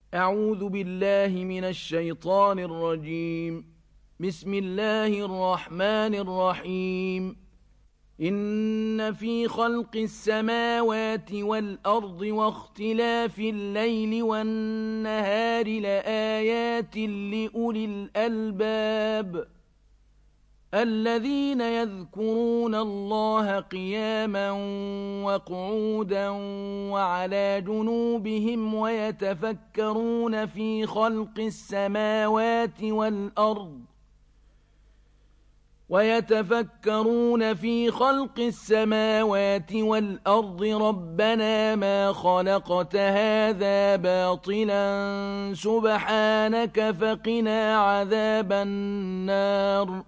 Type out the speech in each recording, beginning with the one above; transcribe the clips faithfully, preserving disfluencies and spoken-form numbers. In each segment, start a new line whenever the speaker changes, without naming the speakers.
أعوذ بالله من الشيطان الرجيم. بسم الله الرحمن الرحيم. إن في خلق السماوات والأرض واختلاف الليل والنهار لآيات لأولي الألباب الذين يذكرون الله قياما وقعودا وعلى جنوبهم ويتفكرون في خلق السماوات والأرض ويتفكرون في خلق السماوات والأرض ربنا ما خلقت هذا باطلا سبحانك فقنا عذاب النار.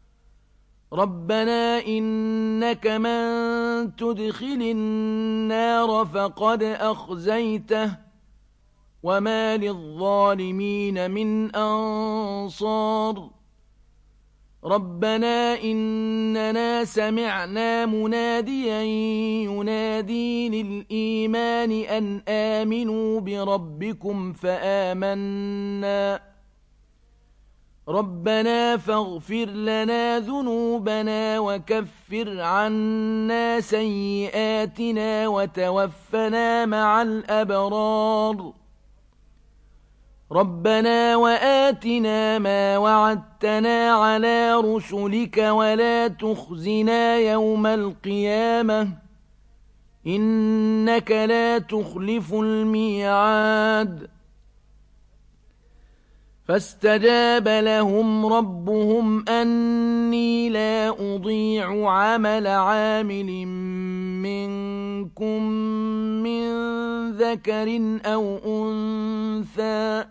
ربنا إنك من تدخل النار فقد أخزيته وما للظالمين من أنصار. ربنا إننا سمعنا مناديا ينادي للإيمان أن آمنوا بربكم فآمنا. ربنا فاغفر لنا ذنوبنا وكفر عنا سيئاتنا وتوفنا مع الأبرار. ربنا وآتنا ما وعدتنا على رسلك ولا تخزنا يوم القيامة إنك لا تخلف الميعاد. فاستجاب لهم ربهم أني لا أضيع عمل عامل منكم من ذكر أو أنثى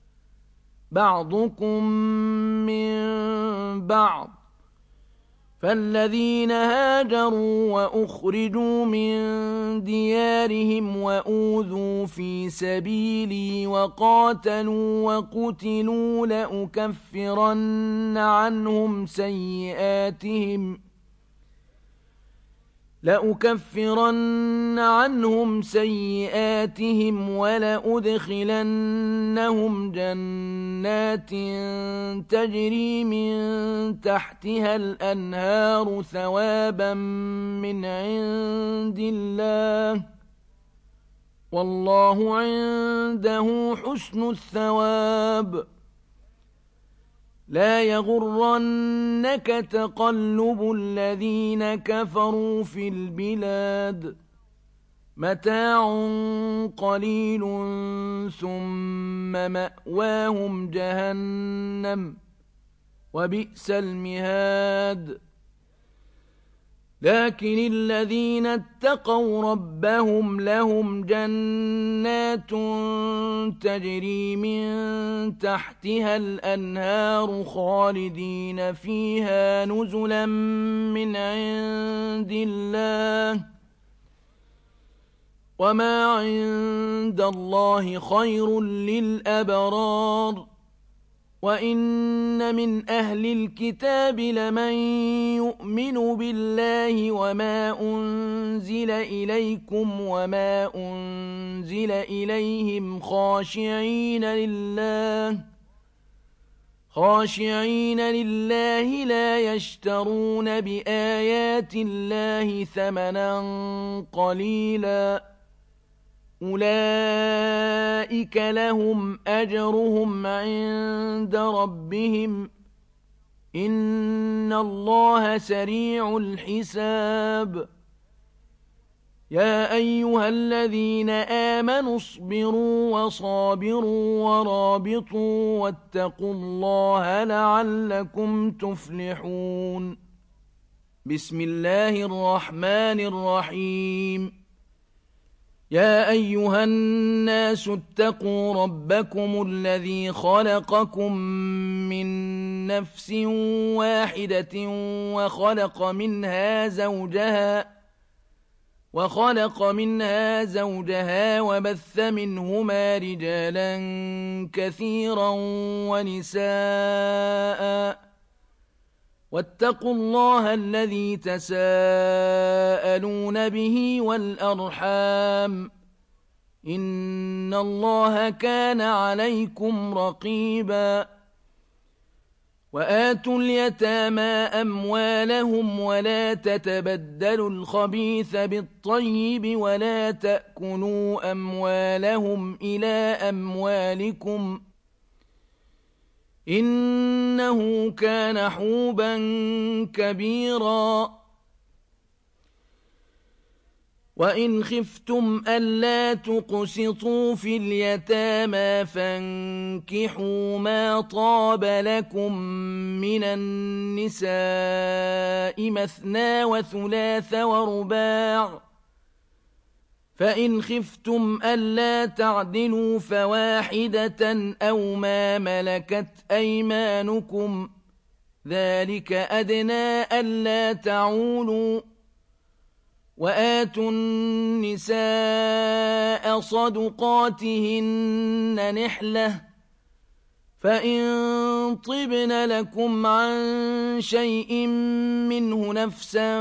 بعضكم من بعض. فالذين هاجروا وأخرجوا من ديارهم وأوذوا في سبيلي وقاتلوا وقتلوا لأكفرن عنهم سيئاتهم لأكفرن عنهم سيئاتهم ولأدخلنهم جنات تجري من تحتها الأنهار ثوابا من عند الله والله عنده حسن الثواب. لا يغرنك تقلب الذين كفروا في البلاد متاع قليل ثم مأواهم جهنم وبئس المهاد. لكن الذين اتقوا ربهم لهم جنات تجري من تحتها الأنهار خالدين فيها نزلا من عند الله وما عند الله خير للأبرار. وإن من أهل الكتاب لمن يؤمن بالله وما أنزل إليكم وما أنزل إليهم خاشعين لله خاشعين لله لا يشترون بآيات الله ثمنا قليلا أولئك لهم أجرهم عند ربهم إن الله سريع الحساب. يا أيها الذين آمنوا اصبروا وصابروا ورابطوا واتقوا الله لعلكم تفلحون. بسم الله الرحمن الرحيم. يا أيها الناس اتقوا ربكم الذي خلقكم من نفس واحدة وخلق منها زوجها وخلق منها زوجها وبث منهما رجالا كثيرا ونساء واتقوا الله الذي تساءلون به والأرحام إن الله كان عليكم رقيبا وآتوا اليتامى أموالهم ولا تتبدلوا الخبيث بالطيب ولا تأكلوا أموالهم إلى أموالكم إنه كان حوبا كبيرا وإن خفتم ألا تقسطوا في اليتامى فانكحوا ما طاب لكم من النساء مثنى وثلاث ورباع فإن خفتم ألا تعدلوا فواحدة أو ما ملكت أيمانكم ذلك أدنى ألا تعولوا وآتوا النساء صدقاتهن نحلة فإن طبن لكم عن شيء منه نفسا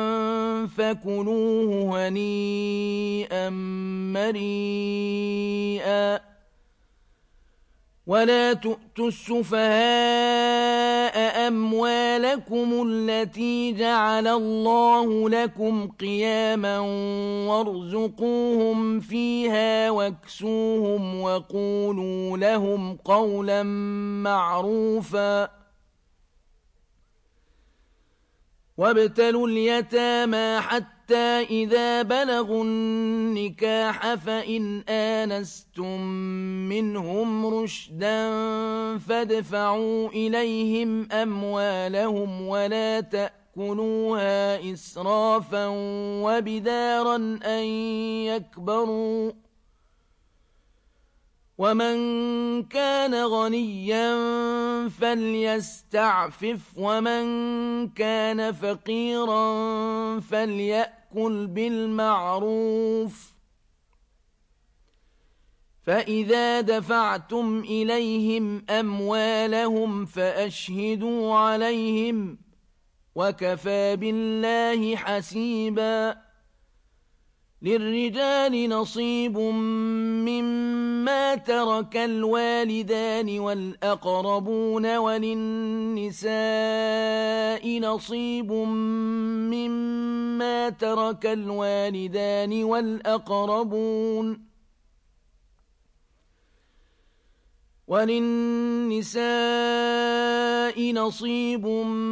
فكلوه هنيئا مريئا ولا تؤتوا السفهاء أموالكم التي جعل الله لكم قياما وارزقوهم فيها واكسوهم وقولوا لهم قولا معروفا وابتلوا اليتامى حتى إذا بلغوا النكاح فإن آنستم منهم رشدا فادفعوا إليهم أموالهم ولا تأكلوها إسرافا وبدارا أن يكبروا ومن كان غنيا فليستعفف ومن كان فقيرا فليأكل بالمعروف فإذا دفعتم إليهم أموالهم فأشهدوا عليهم وكفى بالله حسيبا للرجال نصيب مما ترك الوالدان والأقربون وللنساء نصيب مما ترك الوالدان والأقربون وللنساء نصيب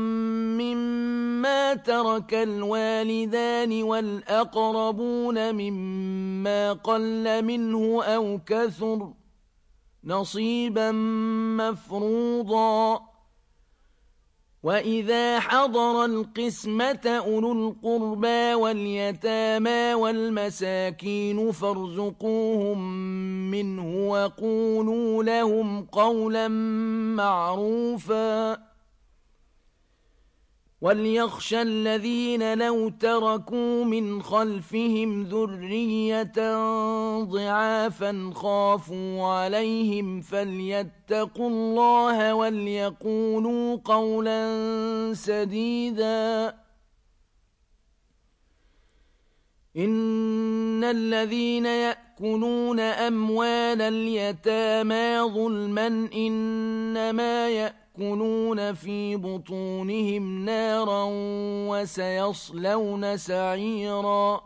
مما ترك الوالدان والأقربون مما قل منه أو كثر نصيبا مفروضا وإذا حضر القسمة أولو القربى واليتامى والمساكين فارزقوهم منه وقولوا لهم قولا معروفا وليخشى الذين لو تركوا من خلفهم ذرية ضعافا خافوا عليهم فليتقوا الله وليقولوا قولا سديدا إن الذين يأكلون أموال اليتامى ظلما إنما يأكلون يأكلون في بطونهم نارا وسيصلون سعيرا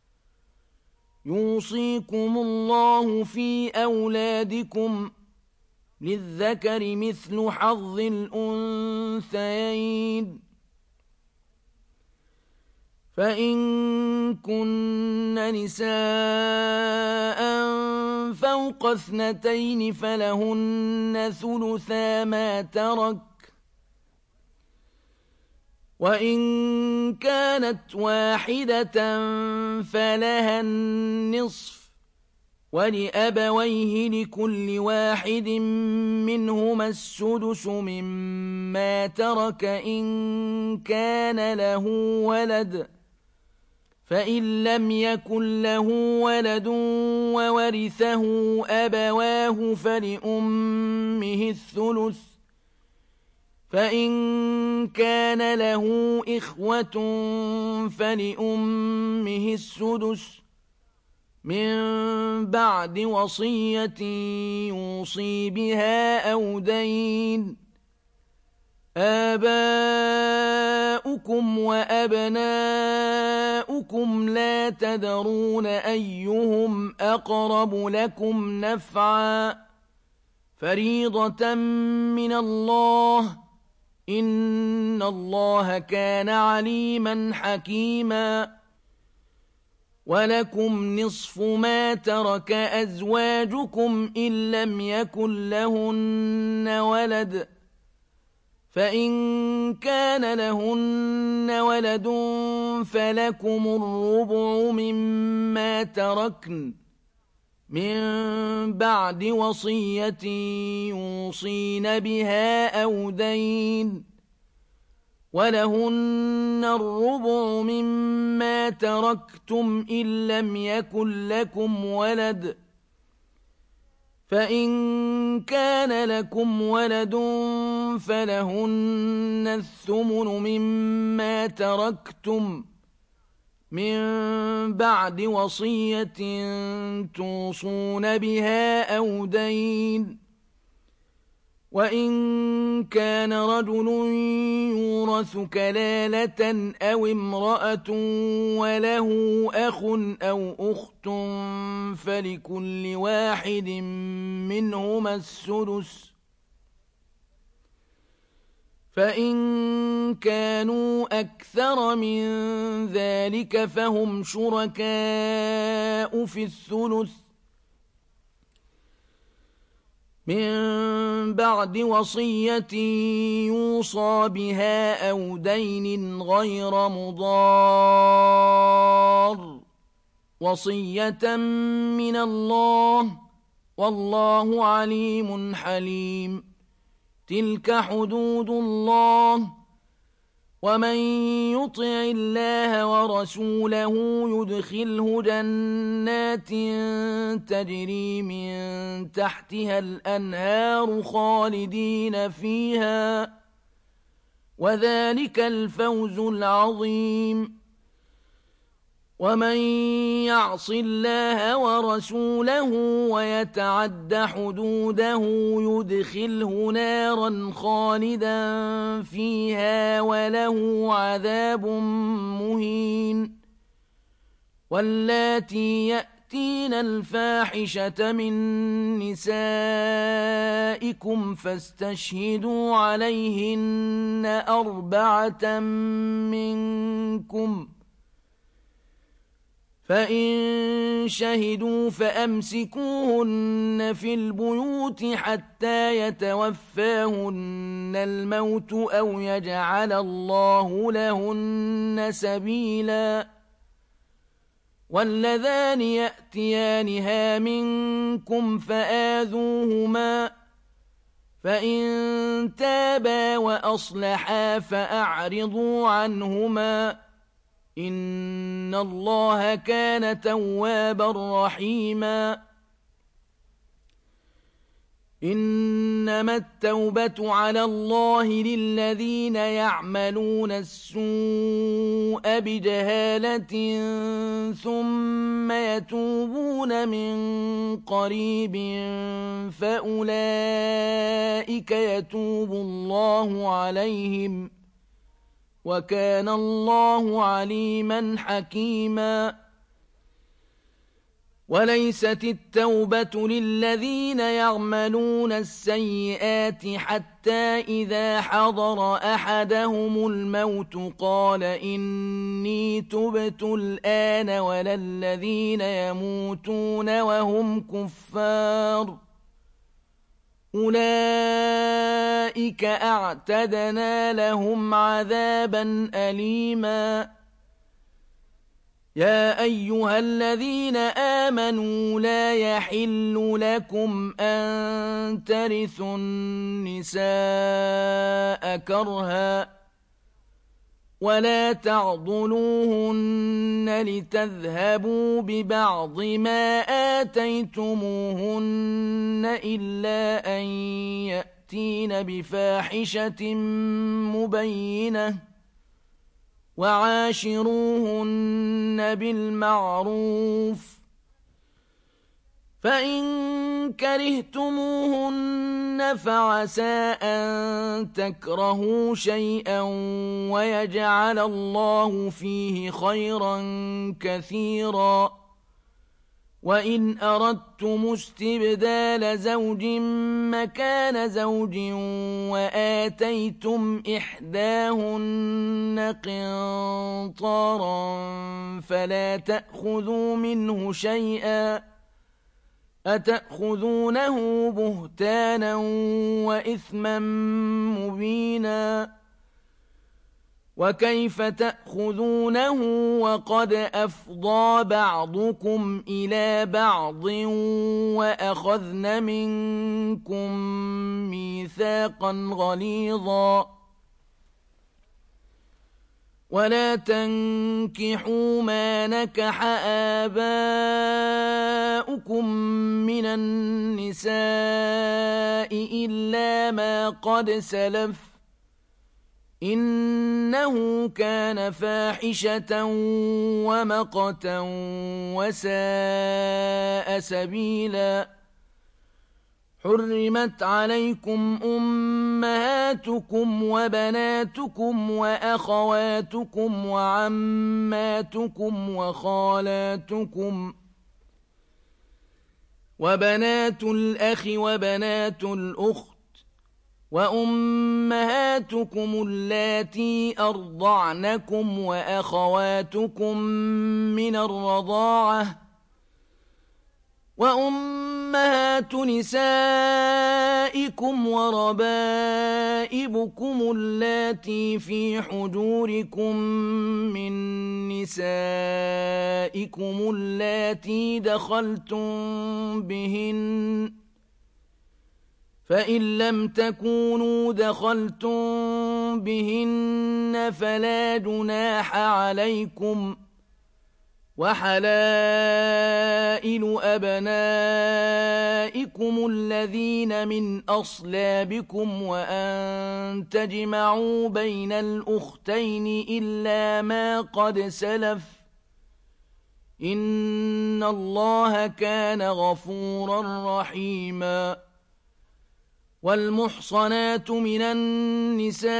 يوصيكم الله في أولادكم للذكر مثل حظ الأنثيين فإن كن نساء فوق اثنتين فلهن ثلثا ما ترك وإن كانت واحدة فلها النصف ولأبويه لكل واحد منهما السدس مما ترك إن كان له ولد فإن لم يكن له ولد وورثه أبواه فلأمه الثلث فإن كان له إخوة فلأمه السدس من بعد وصية يوصي بها أو دين. آباؤكم وأبناؤكم لا تدرون أيهم أقرب لكم نفعا فريضة من الله إن الله كان عليما حكيما. ولكم نصف ما ترك أزواجكم إن لم يكن لهن ولد فإن كان لهن ولد فلكم الربع مما تركن من بعد وصية يوصين بها أو دين. ولهن الربع مما تركتم إن لم يكن لكم ولد فإن كان لكم ولد فلهن الثمن مما تركتم من بعد وصية توصون بها أو دين. وإن كان رجل يورث كلالة أو امرأة وله أخ أو أخت فلكل واحد منهما السدس فإن كانوا أكثر من ذلك فهم شركاء في الثلث من بعد وصية يوصى بها أو دين غير مضار وصية من الله والله عليم حليم. تلك حدود الله ومن يطع الله ورسوله يدخله جنات تجري من تحتها الأنهار خالدين فيها وذلك الفوز العظيم. ومن يعص الله ورسوله ويتعد حدوده يدخله نارا خالدا فيها وله عذاب مهين. واللاتي يأتين الفاحشة من نسائكم فاستشهدوا عليهن أربعة منكم فإن شهدوا فأمسكوهن في البيوت حتى يتوفاهن الموت أو يجعل الله لهن سبيلا. واللذان يأتيانها منكم فآذوهما فإن تابا وأصلحا فأعرضوا عنهما إن الله كان توابا رحيما. إنما التوبة على الله للذين يعملون السوء بجهالة ثم يتوبون من قريب فأولئك يتوب الله عليهم وكان الله عليما حكيما. وليست التوبة للذين يعملون السيئات حتى إذا حضر أحدهم الموت قال إني تبت الآن ولا الذين يموتون وهم كفار أولئك أعتدنا لهم عذابا أليما. يا أيها الذين آمنوا لا يحل لكم أن ترثوا النساء كرها ولا تعضلوهن لتذهبوا ببعض ما آتيتموهن إلا أن يأتين بفاحشة مبينة وعاشروهن بالمعروف فإن كرهتموهن فعسى أن تكرهوا شيئا ويجعل الله فيه خيرا كثيرا. وإن أردتم استبدال زوج مكان زوج وآتيتم إحداهن قنطارا فلا تأخذوا منه شيئا أتأخذونه بهتانا وإثما مبينا. وكيف تأخذونه وقد أفضى بعضكم إلى بعض وأخذن منكم ميثاقا غليظا. ولا تنكحوا ما نكح آباؤكم من النساء إلا ما قد سلف إنه كان فاحشة ومقتا وساء سبيلا. حرمت عليكم أمهاتكم وبناتكم وأخواتكم وعماتكم وخالاتكم وبنات الأخ وبنات الأخت وأمهاتكم اللاتي أرضعنكم وأخواتكم من الرضاعة وأمهات نسائكم وربائبكم اللاتي في حجوركم من نسائكم اللاتي دخلتم بهن فإن لم تكونوا دخلتم بهن فلا جناح عليكم. وحلائل أبنائكم الذين من أصلابكم وأن تجمعوا بين الأختين إلا ما قد سلف إن الله كان غفورا رحيما. والمحصنات من النساء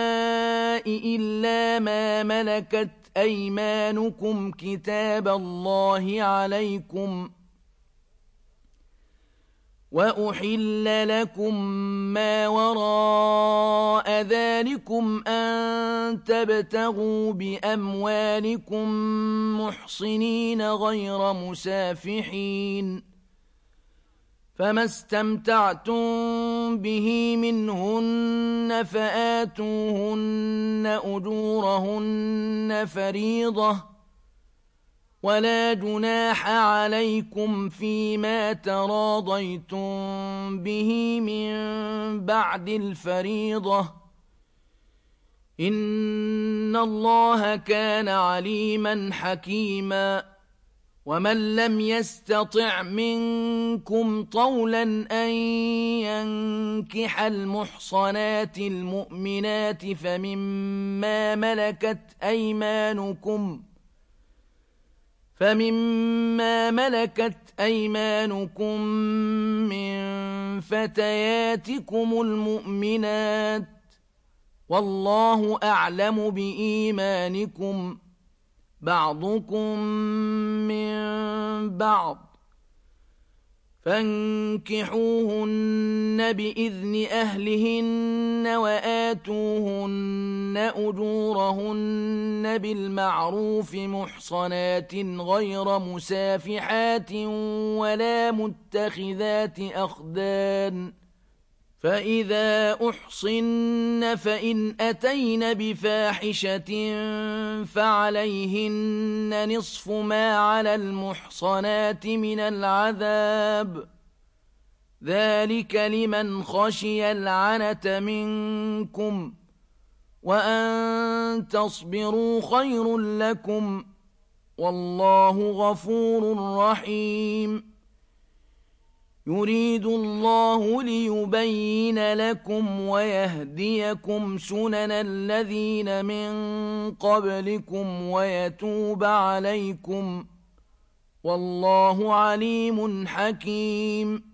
إلا ما ملكت أيمانكم كتاب الله عليكم. وأحل لكم ما وراء ذلكم أن تبتغوا بأموالكم محصنين غير مسافحين فما استمتعتم به منهن فآتوهن أجورهن فريضة ولا جناح عليكم فيما تراضيتم به من بعد الفريضة إن الله كان عليما حكيما. ومن لم يستطع منكم طولا أن ينكح المحصنات المؤمنات فمما ملكت أيمانكم فمما ملكت أيمانكم من فتياتكم المؤمنات والله أعلم بإيمانكم بعضكم من بعض فانكحوهن بإذن أهلهن وآتوهن أجورهن بالمعروف محصنات غير مسافحات ولا متخذات أخدان فإذا أحصن فإن أتين بفاحشة فعليهن نصف ما على المحصنات من العذاب ذلك لمن خشي العنة منكم وأن تصبروا خير لكم والله غفور رحيم. يريد الله ليبين لكم ويهديكم سنن الذين من قبلكم ويتوب عليكم والله عليم حكيم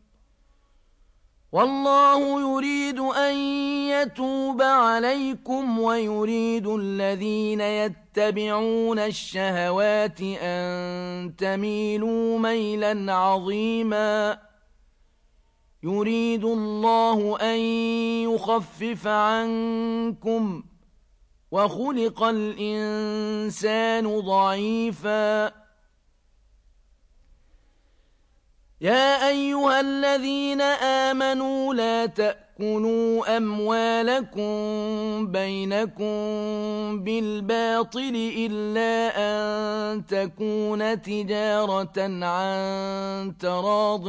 والله يريد أن يتوب عليكم ويريد الذين يتبعون الشهوات أن تميلوا ميلا عظيما يريد الله أن يخفف عنكم وخلق الإنسان ضعيفا يا أيها الذين آمنوا لا تأكلوا أموالكم بينكم بالباطل إلا أن تكون تجارة عن تراض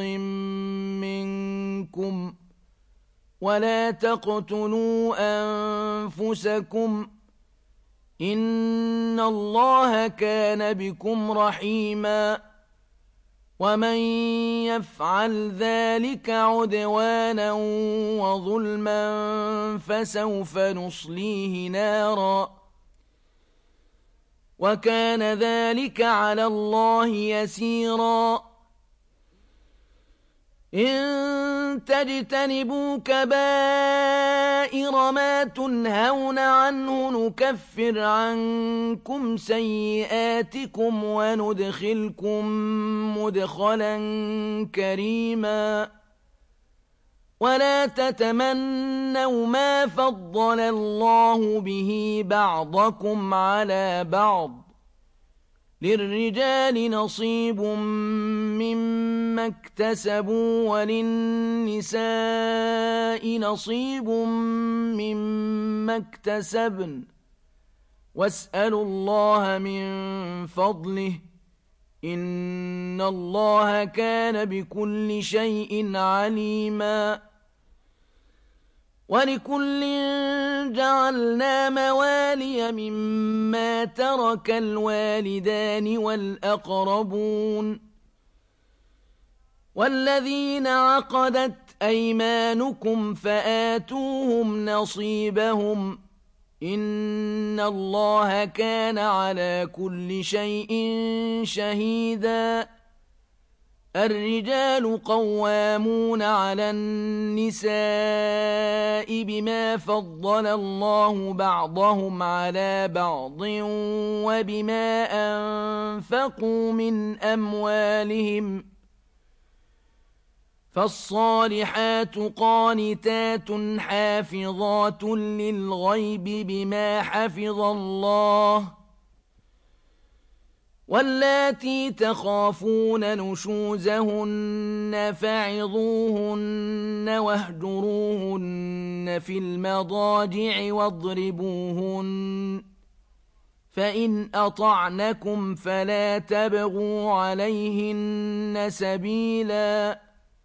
منكم ولا تقتلوا أنفسكم إن الله كان بكم رحيما ومن يفعل ذلك عدوانا وظلما فسوف نصليه نارا وكان ذلك على الله يسيرا إن تجتنبوا كبائر ما تنهون عنه نكفر عنكم سيئاتكم وندخلكم مدخلا كريما ولا تتمنوا ما فضل الله به بعضكم على بعض للرجال نصيب مما اكتسبوا وللنساء نصيب مما اكتسبن واسألوا الله من فضله إن الله كان بكل شيء عليما ولكل جعلنا موالي مما ترك الوالدان والأقربون والذين عقدت أيمانكم فآتوهم نصيبهم إن الله كان على كل شيء شهيدا الرجال قوامون على النساء بما فضل الله بعضهم على بعض وبما أنفقوا من أموالهم فالصالحات قانتات حافظات للغيب بما حفظ الله واللاتي تخافون نشوزهن فعظوهن واهجروهن في المضاجع واضربوهن فإن أطعنكم فلا تبغوا عليهن سبيلا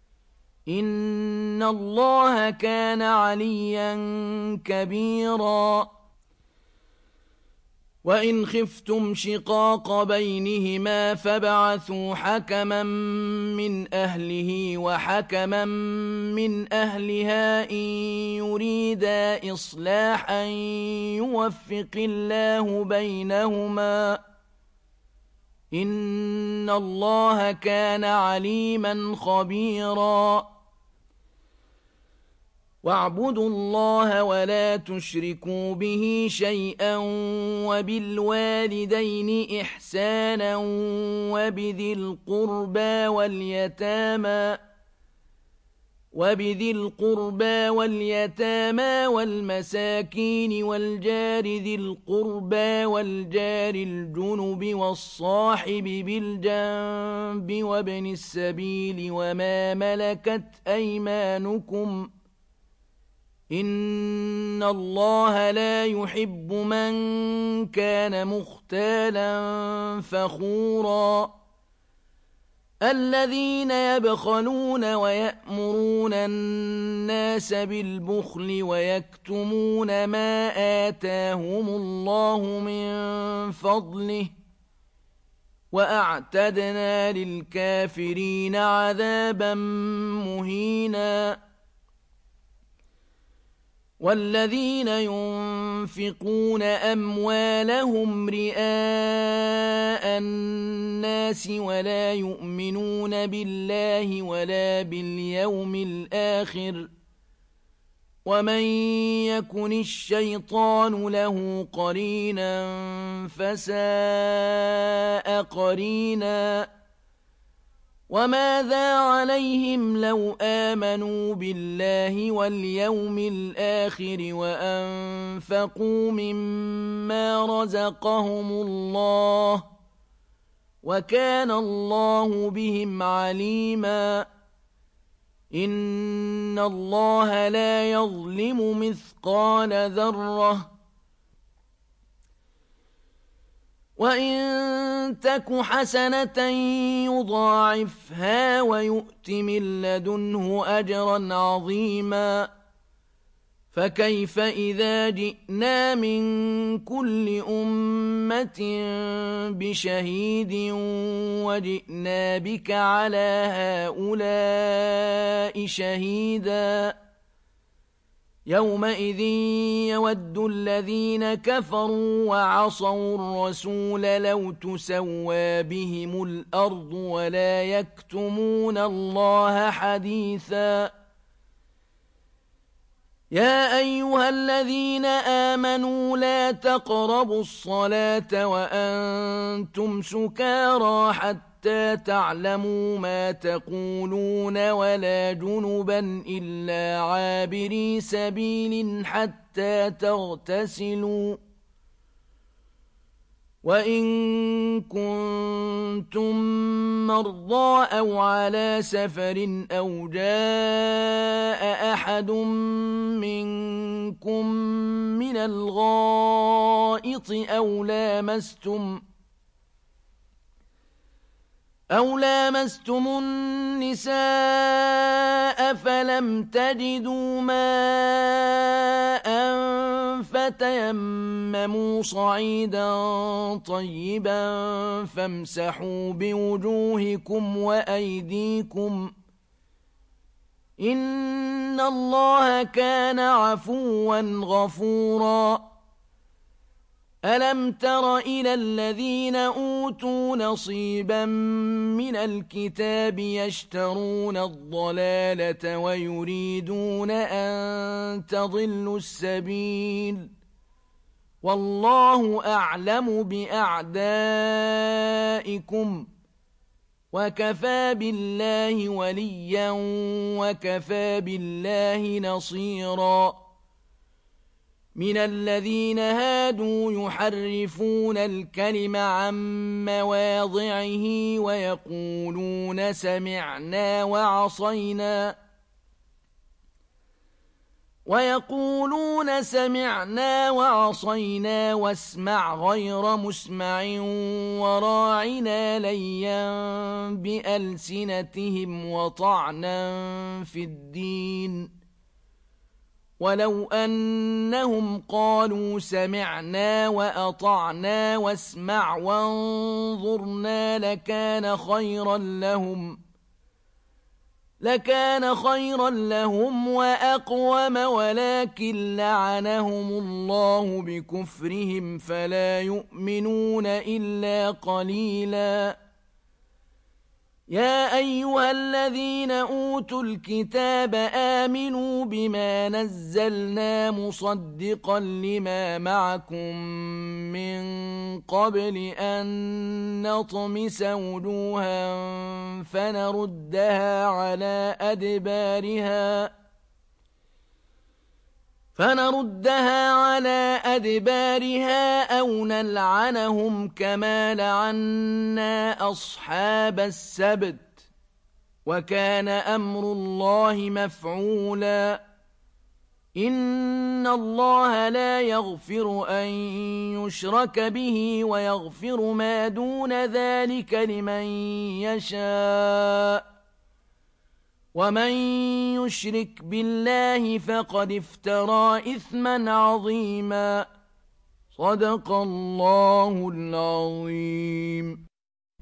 إن الله كان عليا كبيرا وإن خفتم شقاق بينهما فابعثوا حكما من أهله وحكما من أهلها إن يريدا إصلاحا يوفق الله بينهما إن الله كان عليما خبيرا واعبدوا الله ولا تشركوا به شيئا وبالوالدين إحسانا وبذي القربى واليتامى وبذي القربى واليتامى والمساكين والجار ذي القربى والجار الجنب والصاحب بالجنب وابن السبيل وما ملكت أيمانكم إن الله لا يحب من كان مختالا فخورا الذين يبخلون ويأمرون الناس بالبخل ويكتمون ما آتاهم الله من فضله وأعتدنا للكافرين عذابا مهينا والذين ينفقون أموالهم رئاء الناس ولا يؤمنون بالله ولا باليوم الآخر ومن يكن الشيطان له قرينا فساء قرينا وماذا عليهم لو آمنوا بالله واليوم الآخر وأنفقوا مما رزقهم الله وكان الله بهم عليما إن الله لا يظلم مثقال ذرة وإن تك حسنة يضاعفها ويؤت من لدنه أجرا عظيما فكيف إذا جئنا من كل أمة بشهيد وجئنا بك على هؤلاء شهيدا يومئذ يود الذين كفروا وعصوا الرسول لو تسوى بهم الأرض ولا يكتمون الله حديثا يا أيها الذين آمنوا لا تقربوا الصلاة وأنتم سكارى حتى تعلموا ما تقولون ولا جنبا إلا عابري سبيل حتى تغتسلوا وإن كنتم مرضى أو على سفر أو جاء أحد منكم من الغائط أو لامستم أو لامستم النساء فلم تجدوا ماء فتيمموا صعيدا طيبا فامسحوا بوجوهكم وأيديكم إن الله كان عفوا غفورا ألم تر إلى الذين أوتوا نصيبا من الكتاب يشترون الضلالة ويريدون أن تضلوا السبيل والله أعلم بأعدائكم وكفى بالله وليا وكفى بالله نصيرا من الذين هادوا يحرفون الكلم عن مواضعه ويقولون سمعنا وعصينا ويقولون سمعنا وعصينا واسمع غير مسمع وراعنا ليا بألسنتهم وطعنا في الدين ولو أنهم قالوا سمعنا وأطعنا واسمع وانظرنا لكان خيرا لهم لكان خيرا لهم وأقوم ولكن لعنهم الله بكفرهم فلا يؤمنون إلا قليلا يا أيها الذين أوتوا الكتاب آمنوا بما نزلنا مصدقا لما معكم من قبل أن نطمس وجوها فنردها على أدبارها فنردها على أدبارها أو نلعنهم كما لعنا أصحاب السبت وكان أمر الله مفعولا إن الله لا يغفر أن يشرك به ويغفر ما دون ذلك لمن يشاء ومن يشرك بالله فقد افترى إثما عظيما صدق الله العظيم.